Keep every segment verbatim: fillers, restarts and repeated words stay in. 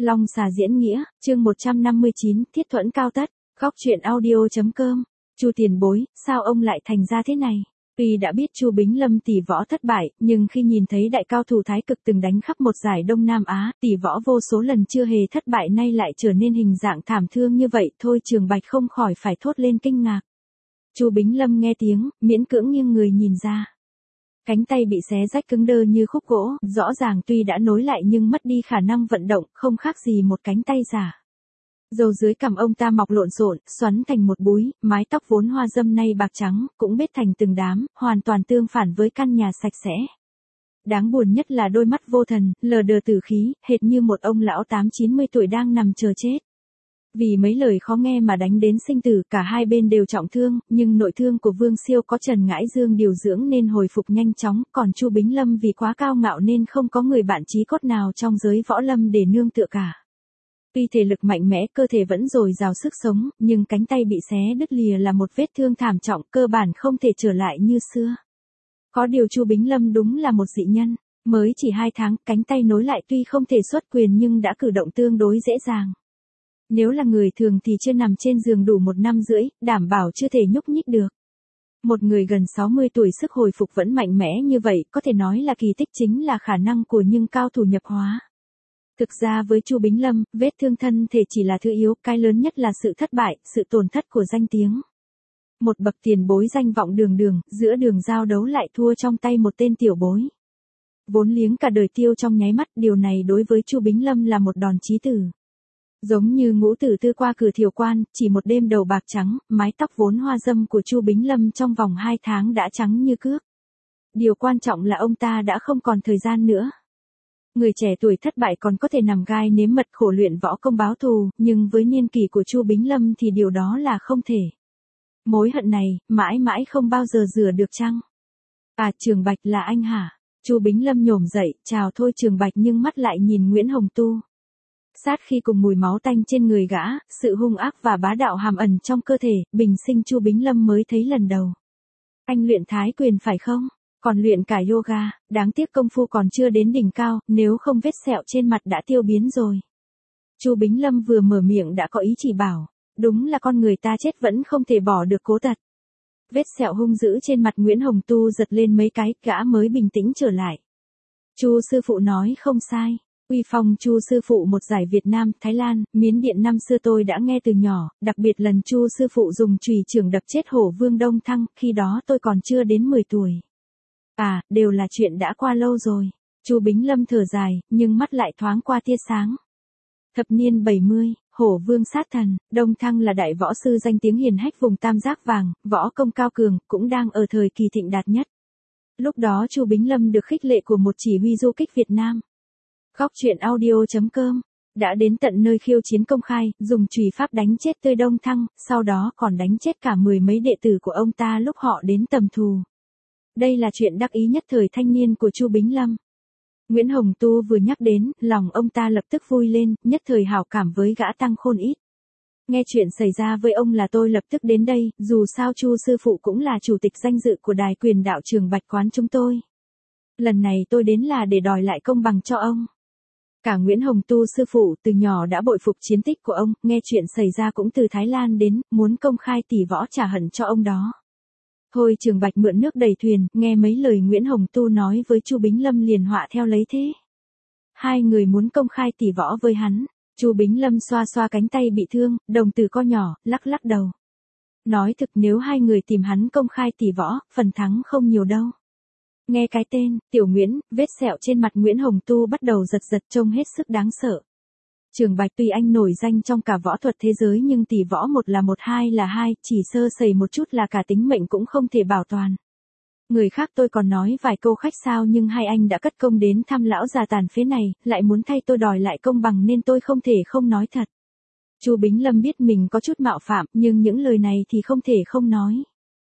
Long xà diễn nghĩa, chương một trăm năm mươi chín, thiết thuẫn cao tất, góc truyện audio.com. Chu tiền bối, sao ông lại thành ra thế này? Tuy đã biết Chu Bính Lâm tỷ võ thất bại, nhưng khi nhìn thấy đại cao thủ thái cực từng đánh khắp một giải Đông Nam Á, tỷ võ vô số lần chưa hề thất bại nay lại trở nên hình dạng thảm thương như vậy, thôi Trường Bạch không khỏi phải thốt lên kinh ngạc. Chu Bính Lâm nghe tiếng, miễn cưỡng nghiêng người nhìn ra. Cánh tay bị xé rách cứng đơ như khúc gỗ, rõ ràng tuy đã nối lại nhưng mất đi khả năng vận động, không khác gì một cánh tay giả. Râu dưới cằm ông ta mọc lộn xộn, xoắn thành một búi, mái tóc vốn hoa râm nay bạc trắng, cũng bết thành từng đám, hoàn toàn tương phản với căn nhà sạch sẽ. Đáng buồn nhất là đôi mắt vô thần, lờ đờ tử khí, hệt như một ông lão tám chín mươi tuổi đang nằm chờ chết. Vì mấy lời khó nghe mà đánh đến sinh tử, cả hai bên đều trọng thương, nhưng nội thương của Vương Siêu có Trần Ngãi Dương điều dưỡng nên hồi phục nhanh chóng, còn Chu Bính Lâm vì quá cao ngạo nên không có người bạn chí cốt nào trong giới võ lâm để nương tựa cả. Tuy thể lực mạnh mẽ, cơ thể vẫn dồi dào sức sống, nhưng cánh tay bị xé đứt lìa là một vết thương thảm trọng, cơ bản không thể trở lại như xưa. Có điều Chu Bính Lâm đúng là một dị nhân, mới chỉ hai tháng, cánh tay nối lại tuy không thể xuất quyền nhưng đã cử động tương đối dễ dàng. Nếu là người thường thì chưa nằm trên giường đủ một năm rưỡi, đảm bảo chưa thể nhúc nhích được. Một người gần sáu mươi tuổi sức hồi phục vẫn mạnh mẽ như vậy, có thể nói là kỳ tích, chính là khả năng của những cao thủ nhập hóa. Thực ra với Chu Bính Lâm, vết thương thân thể chỉ là thứ yếu, cái lớn nhất là sự thất bại, sự tổn thất của danh tiếng. Một bậc tiền bối danh vọng đường đường, giữa đường giao đấu lại thua trong tay một tên tiểu bối. Vốn liếng cả đời tiêu trong nháy mắt, điều này đối với Chu Bính Lâm là một đòn chí tử. Giống như Ngũ Tử Tư qua cửa thiều quan, chỉ một đêm đầu bạc trắng, mái tóc vốn hoa râm của Chu Bính Lâm trong vòng hai tháng đã trắng như cước. Điều quan trọng là ông ta đã không còn thời gian nữa. Người trẻ tuổi thất bại còn có thể nằm gai nếm mật khổ luyện võ công báo thù, nhưng với niên kỷ của Chu Bính Lâm thì điều đó là không thể. Mối hận này, mãi mãi không bao giờ rửa được chăng? À, Trường Bạch là anh hả? Chu Bính Lâm nhổm dậy, chào thôi Trường Bạch, nhưng mắt lại nhìn Nguyễn Hồng Tu. Sát khi cùng mùi máu tanh trên người gã, sự hung ác và bá đạo hàm ẩn trong cơ thể, bình sinh Chu Bính Lâm mới thấy lần đầu. Anh luyện thái quyền phải không? Còn luyện cả yoga, đáng tiếc công phu còn chưa đến đỉnh cao, nếu không vết sẹo trên mặt đã tiêu biến rồi. Chu Bính Lâm vừa mở miệng đã có ý chỉ bảo, đúng là con người ta chết vẫn không thể bỏ được cố tật. Vết sẹo hung dữ trên mặt Nguyễn Hồng Tu giật lên mấy cái, gã mới bình tĩnh trở lại. Chu sư phụ nói không sai. Uy phong Chu sư phụ một giải Việt Nam, Thái Lan, Miến Điện năm xưa tôi đã nghe từ nhỏ, đặc biệt lần Chu sư phụ dùng chùy chưởng đập chết Hổ Vương Đông Thăng, khi đó tôi còn chưa đến mười tuổi. À, đều là chuyện đã qua lâu rồi. Chu Bính Lâm thở dài, nhưng mắt lại thoáng qua tia sáng. Thập niên bảy mươi, Hổ Vương sát thần, Đông Thăng là đại võ sư danh tiếng hiển hách vùng Tam Giác Vàng, võ công cao cường, cũng đang ở thời kỳ thịnh đạt nhất. Lúc đó Chu Bính Lâm được khích lệ của một chỉ huy du kích Việt Nam. Góc truyện audio.com, đã đến tận nơi khiêu chiến công khai, dùng chùy pháp đánh chết tươi Đông Thăng, sau đó còn đánh chết cả mười mấy đệ tử của ông ta lúc họ đến tầm thù. Đây là chuyện đắc ý nhất thời thanh niên của Chu Bính Lâm. Nguyễn Hồng Tu vừa nhắc đến, lòng ông ta lập tức vui lên, nhất thời hảo cảm với gã tăng khôn ít. Nghe chuyện xảy ra với ông là tôi lập tức đến đây, dù sao Chu sư phụ cũng là chủ tịch danh dự của đài quyền đạo trường Bạch Quán chúng tôi. Lần này tôi đến là để đòi lại công bằng cho ông. Cả Nguyễn Hồng Tu sư phụ từ nhỏ đã bội phục chiến tích của ông, nghe chuyện xảy ra cũng từ Thái Lan đến, muốn công khai tỷ võ trả hận cho ông đó. Thôi Trường Bạch mượn nước đầy thuyền, nghe mấy lời Nguyễn Hồng Tu nói với Chu Bính Lâm liền họa theo lấy thế. Hai người muốn công khai tỷ võ với hắn. Chu Bính Lâm xoa xoa cánh tay bị thương, đồng tử co nhỏ, lắc lắc đầu. Nói thực, nếu hai người tìm hắn công khai tỷ võ, phần thắng không nhiều đâu. Nghe cái tên, Tiểu Nguyễn, vết sẹo trên mặt Nguyễn Hồng Tu bắt đầu giật giật trông hết sức đáng sợ. Trường Bạch tuy anh nổi danh trong cả võ thuật thế giới nhưng tỷ võ một là một, hai là hai, chỉ sơ sẩy một chút là cả tính mệnh cũng không thể bảo toàn. Người khác tôi còn nói vài câu khách sao, nhưng hai anh đã cất công đến thăm lão già tàn phế này, lại muốn thay tôi đòi lại công bằng nên tôi không thể không nói thật. Chu Bính Lâm biết mình có chút mạo phạm, nhưng những lời này thì không thể không nói.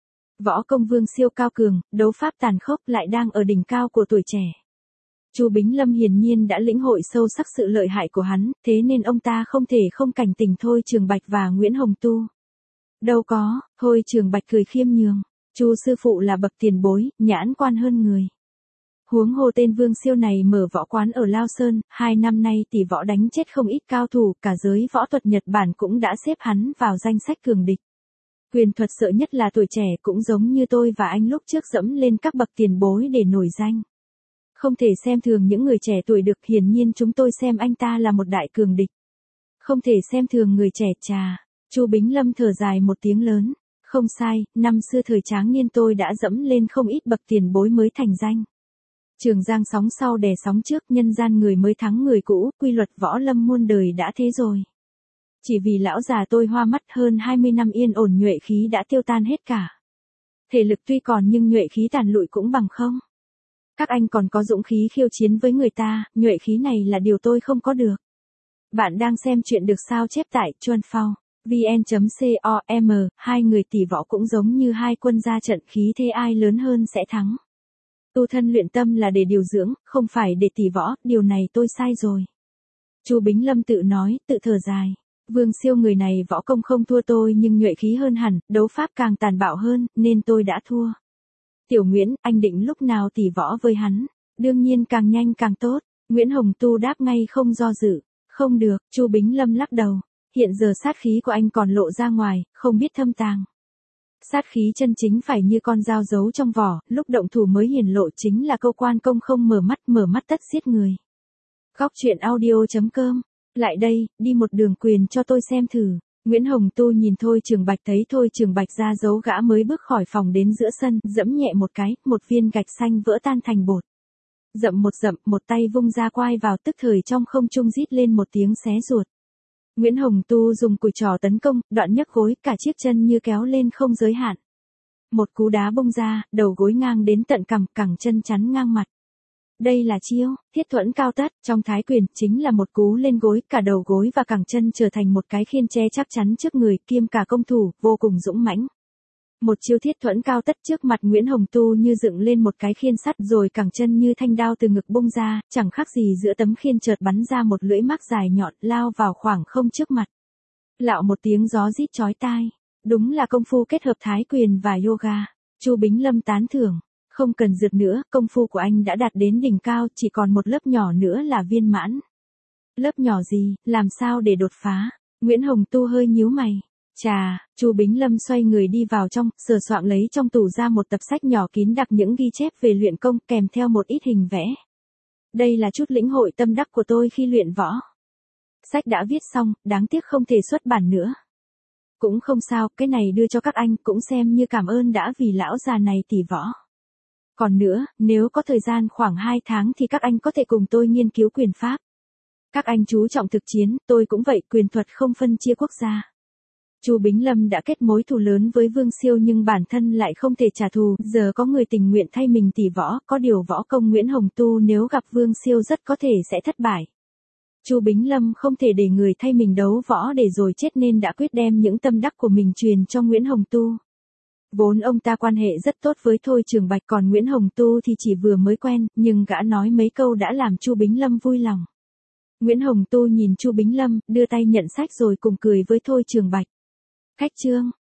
Võ công Vương Siêu cao cường, đấu pháp tàn khốc, lại đang ở đỉnh cao của tuổi trẻ. Chu Bính Lâm hiển nhiên đã lĩnh hội sâu sắc sự lợi hại của hắn, thế nên ông ta không thể không cảnh tỉnh Thôi Trường Bạch và Nguyễn Hồng Tu. Đâu có, Thôi Trường Bạch cười khiêm nhường, Chu sư phụ là bậc tiền bối, nhãn quan hơn người. Huống hồ tên Vương Siêu này mở võ quán ở Lao Sơn, hai năm nay tỷ võ đánh chết không ít cao thủ, cả giới võ thuật Nhật Bản cũng đã xếp hắn vào danh sách cường địch. Quyền thuật sợ nhất là tuổi trẻ, cũng giống như tôi và anh lúc trước dẫm lên các bậc tiền bối để nổi danh. Không thể xem thường những người trẻ tuổi được, hiển nhiên chúng tôi xem anh ta là một đại cường địch. Không thể xem thường người trẻ. Chà, Chu Bính Lâm thở dài một tiếng lớn. Không sai, năm xưa thời tráng niên tôi đã dẫm lên không ít bậc tiền bối mới thành danh. Trường giang sóng sau đè sóng trước, nhân gian người mới thắng người cũ, quy luật võ lâm muôn đời đã thế rồi. Chỉ vì lão già tôi hoa mắt, hơn hai mươi năm yên ổn nhuệ khí đã tiêu tan hết cả. Thể lực tuy còn nhưng nhuệ khí tàn lụi cũng bằng không. Các anh còn có dũng khí khiêu chiến với người ta, nhuệ khí này là điều tôi không có được. Bạn đang xem chuyện được sao chép tại chuan phao vn chấm com, hai người tỷ võ cũng giống như hai quân ra trận, khí thế ai lớn hơn sẽ thắng. Tu thân luyện tâm là để điều dưỡng, không phải để tỷ võ, điều này tôi sai rồi. Chu Bính Lâm tự nói, tự thở dài. Vương Siêu người này võ công không thua tôi nhưng nhuệ khí hơn hẳn, đấu pháp càng tàn bạo hơn, nên tôi đã thua. Tiểu Nguyễn, anh định lúc nào tỷ võ với hắn? Đương nhiên càng nhanh càng tốt. Nguyễn Hồng Tu đáp ngay không do dự. Không được, Chu Bính Lâm lắc đầu. Hiện giờ sát khí của anh còn lộ ra ngoài, không biết thâm tàng. Sát khí chân chính phải như con dao giấu trong vỏ, lúc động thủ mới hiển lộ, chính là câu quan công không mở mắt, mở mắt tất giết người. Góc truyện audio chấm com. Lại đây, đi một đường quyền cho tôi xem thử. Nguyễn Hồng Tu nhìn Thôi Trường Bạch, thấy Thôi Trường Bạch ra dấu gã mới bước khỏi phòng đến giữa sân, dẫm nhẹ một cái, một viên gạch xanh vỡ tan thành bột. Dậm một dậm, một tay vung ra quai vào, tức thời trong không trung rít lên một tiếng xé ruột. Nguyễn Hồng Tu dùng cùi trò tấn công, đoạn nhấc gối, cả chiếc chân như kéo lên không giới hạn. Một cú đá bung ra, đầu gối ngang đến tận cằm, cẳng chân chắn ngang mặt. Đây là chiêu thiết thuẫn cao tất, trong thái quyền, chính là một cú lên gối, cả đầu gối và cẳng chân trở thành một cái khiên che chắc chắn trước người, kiêm cả công thủ, vô cùng dũng mãnh. Một chiêu thiết thuẫn cao tất trước mặt Nguyễn Hồng Tu như dựng lên một cái khiên sắt, rồi cẳng chân như thanh đao từ ngực bung ra, chẳng khác gì giữa tấm khiên chợt bắn ra một lưỡi mác dài nhọn, lao vào khoảng không trước mặt. Lạo một tiếng gió rít chói tai. Đúng là công phu kết hợp thái quyền và yoga. Chu Bính Lâm tán thưởng. Không cần dượt nữa, công phu của anh đã đạt đến đỉnh cao, chỉ còn một lớp nhỏ nữa là viên mãn. Lớp nhỏ gì, làm sao để đột phá? Nguyễn Hồng Tu hơi nhíu mày. Chà, Chu Bính Lâm xoay người đi vào trong, sờ soạng lấy trong tủ ra một tập sách nhỏ kín đặc những ghi chép về luyện công, kèm theo một ít hình vẽ. Đây là chút lĩnh hội tâm đắc của tôi khi luyện võ. Sách đã viết xong, đáng tiếc không thể xuất bản nữa. Cũng không sao, cái này đưa cho các anh, cũng xem như cảm ơn đã vì lão già này tỉ võ. Còn nữa, nếu có thời gian khoảng hai tháng thì các anh có thể cùng tôi nghiên cứu quyền pháp. Các anh chú trọng thực chiến, tôi cũng vậy, quyền thuật không phân chia quốc gia. Chu Bính Lâm đã kết mối thù lớn với Vương Siêu nhưng bản thân lại không thể trả thù, giờ có người tình nguyện thay mình tỉ võ, có điều võ công Nguyễn Hồng Tu nếu gặp Vương Siêu rất có thể sẽ thất bại. Chu Bính Lâm không thể để người thay mình đấu võ để rồi chết nên đã quyết đem những tâm đắc của mình truyền cho Nguyễn Hồng Tu. Vốn ông ta quan hệ rất tốt với Thôi Trường Bạch, còn Nguyễn Hồng Tu thì chỉ vừa mới quen, nhưng gã nói mấy câu đã làm Chu Bính Lâm vui lòng. Nguyễn Hồng Tu nhìn Chu Bính Lâm, đưa tay nhận sách rồi cùng cười với Thôi Trường Bạch. Khách trương,